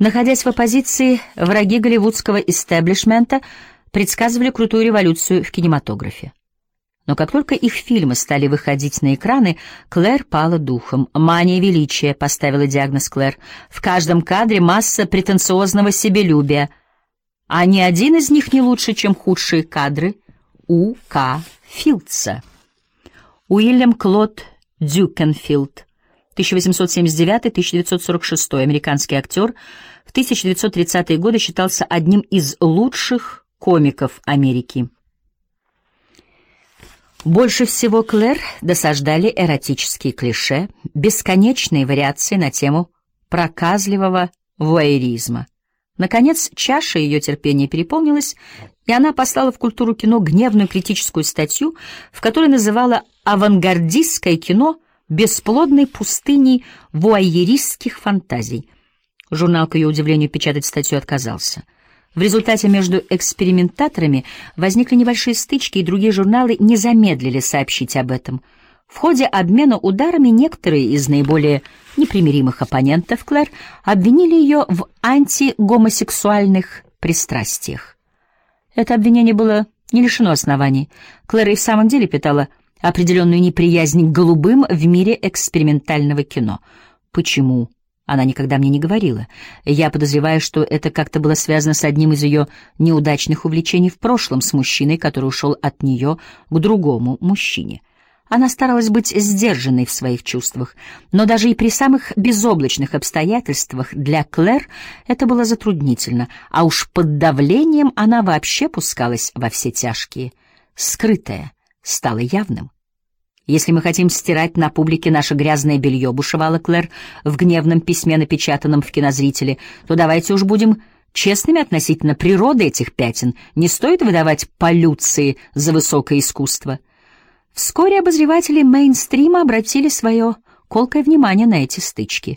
Находясь в оппозиции, враги голливудского истеблишмента предсказывали крутую революцию в кинематографе. Но как только их фильмы стали выходить на экраны, Клэр пала духом. «Мания величия», — поставила диагноз Клэр. «В каждом кадре масса претенциозного себелюбия, а ни один из них не лучше, чем худшие кадры У. К. Филдса». Уильям Клод Дюкенфилд, 1879-1946, американский актер, в 1930-е годы считался одним из лучших комиков Америки. Больше всего Клэр досаждали эротические клише, бесконечные вариации на тему проказливого вуайеризма. Наконец, чаша ее терпения переполнилась, и она послала в «Культуру кино» гневную критическую статью, в которой называла авангардистское кино бесплодной пустыней вуайеристских фантазий. Журнал, к ее удивлению, печатать статью отказался. В результате между экспериментаторами возникли небольшие стычки, и другие журналы не замедлили сообщить об этом. В ходе обмена ударами некоторые из наиболее непримиримых оппонентов Клэр обвинили ее в антигомосексуальных пристрастиях. Это обвинение было не лишено оснований. Клэр и в самом деле питала определенную неприязнь к голубым в мире экспериментального кино. Почему? Она никогда мне не говорила. Я подозреваю, что это как-то было связано с одним из ее неудачных увлечений в прошлом, с мужчиной, который ушел от нее к другому мужчине. Она старалась быть сдержанной в своих чувствах, но даже и при самых безоблачных обстоятельствах для Клэр это было затруднительно, а уж под давлением она вообще пускалась во все тяжкие. Скрытое стало явным. «Если мы хотим стирать на публике наше грязное белье», — бушевала Клэр в гневном письме, напечатанном в «Кинозрителе», то давайте уж будем честными относительно природы этих пятен. Не стоит выдавать полюции за высокое искусство. Вскоре обозреватели мейнстрима обратили свое колкое внимание на эти стычки.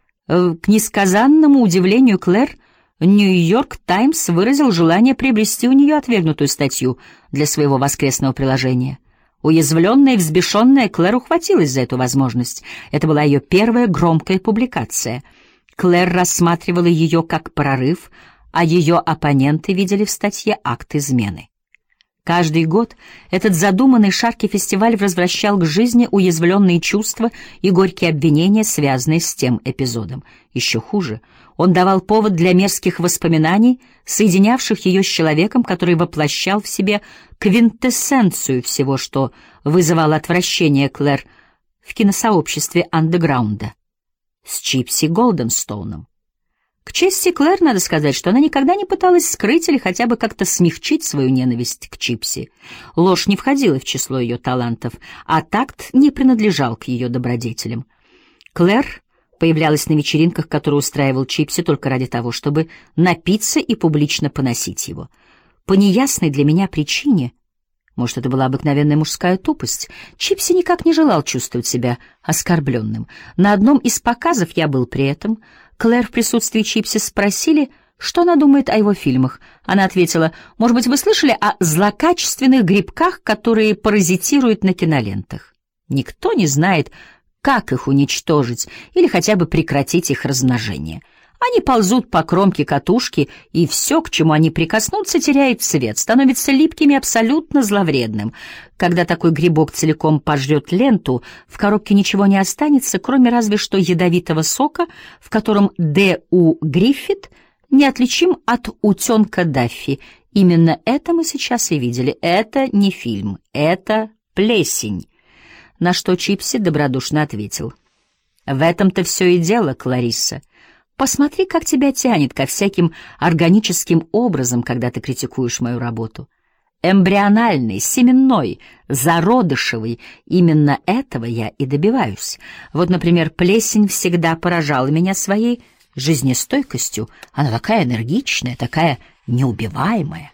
К несказанному удивлению Клэр, «Нью-Йорк Таймс» выразил желание приобрести у нее отвергнутую статью для своего воскресного приложения. Уязвленная и взбешенная, Клэр ухватилась за эту возможность. Это была ее первая громкая публикация. Клэр рассматривала ее как прорыв, а ее оппоненты видели в статье акт измены. Каждый год этот задуманный шаткий фестиваль возвращал к жизни уязвленные чувства и горькие обвинения, связанные с тем эпизодом. Еще хуже, он давал повод для мерзких воспоминаний, соединявших ее с человеком, который воплощал в себе квинтэссенцию всего, что вызывало отвращение Клэр в киносообществе андеграунда, с Чипси Голденстоуном. К чести Клэр надо сказать, что она никогда не пыталась скрыть или хотя бы как-то смягчить свою ненависть к Чипси. Ложь не входила в число ее талантов, а такт не принадлежал к ее добродетелям. Клэр появлялась на вечеринках, которые устраивал Чипси, только ради того, чтобы напиться и публично поносить его. По неясной для меня причине, может, это была обыкновенная мужская тупость, Чипси никак не желал чувствовать себя оскорбленным. На одном из показов я был при этом. Клэр в присутствии Чипси спросили, что она думает о его фильмах. Она ответила: «Может быть, вы слышали о злокачественных грибках, которые паразитируют на кинолентах? Никто не знает, как их уничтожить или хотя бы прекратить их размножение. Они ползут по кромке катушки, и все, к чему они прикоснутся, теряет цвет, становится липким и абсолютно зловредным. Когда такой грибок целиком пожрет ленту, в коробке ничего не останется, кроме разве что ядовитого сока, в котором Д.У. Гриффит неотличим от утенка Даффи. Именно это мы сейчас и видели. Это не фильм, это плесень». На что Чипси добродушно ответил: «В этом-то все и дело, Кларисса. Посмотри, как тебя тянет ко всяким органическим образом, когда ты критикуешь мою работу. Эмбриональный, семенной, зародышевый. Именно этого я и добиваюсь. Вот, например, плесень всегда поражала меня своей жизнестойкостью. Она такая энергичная, такая неубиваемая».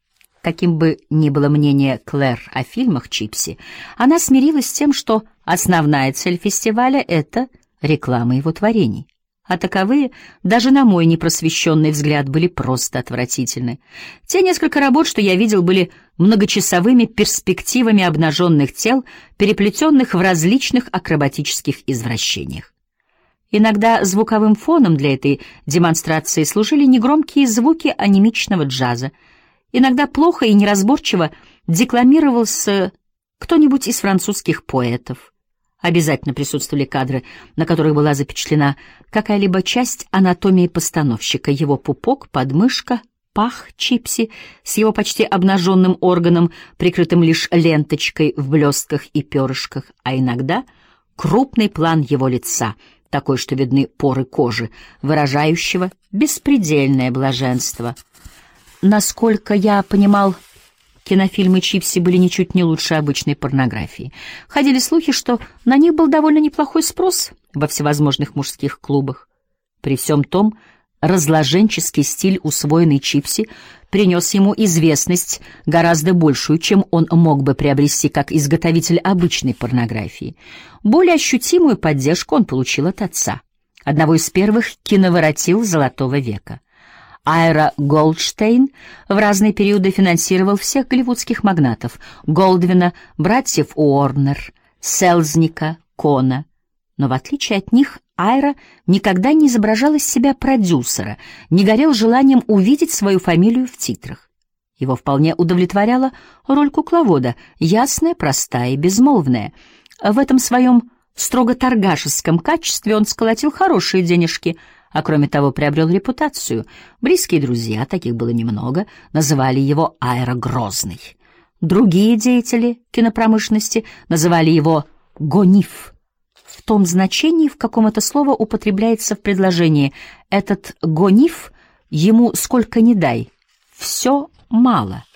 Каким бы ни было мнение Клэр о фильмах Чипси, она смирилась с тем, что основная цель фестиваля — это реклама его творений. А таковые, даже на мой непросвещенный взгляд, были просто отвратительны. Те несколько работ, что я видел, были многочасовыми перспективами обнаженных тел, переплетенных в различных акробатических извращениях. Иногда звуковым фоном для этой демонстрации служили негромкие звуки анемичного джаза. Иногда плохо и неразборчиво декламировался кто-нибудь из французских поэтов. Обязательно присутствовали кадры, на которых была запечатлена какая-либо часть анатомии постановщика, его пупок, подмышка, пах Чипси с его почти обнаженным органом, прикрытым лишь ленточкой в блестках и перышках, а иногда крупный план его лица, такой, что видны поры кожи, выражающего беспредельное блаженство. Насколько я понимал, кинофильмы Чипси были ничуть не лучше обычной порнографии. Ходили слухи, что на них был довольно неплохой спрос во всевозможных мужских клубах. При всем том, разложенческий стиль, усвоенный Чипси, принес ему известность гораздо большую, чем он мог бы приобрести как изготовитель обычной порнографии. Более ощутимую поддержку он получил от отца, одного из первых киноворотил Золотого века. Айра Голдштейн в разные периоды финансировал всех голливудских магнатов: Голдвина, братьев Уорнер, Селзника, Кона. Но в отличие от них, Айра никогда не изображал из себя продюсера, не горел желанием увидеть свою фамилию в титрах. Его вполне удовлетворяла роль кукловода, ясная, простая и безмолвная. В этом своем строго торгашеском качестве он сколотил хорошие денежки, а кроме того приобрел репутацию. Близкие друзья, таких было немного, называли его Айра Грозный. Другие деятели кинопромышленности называли его Гониф, в том значении, в каком это слово употребляется в предложении. Этот Гониф ему сколько ни дай, все мало.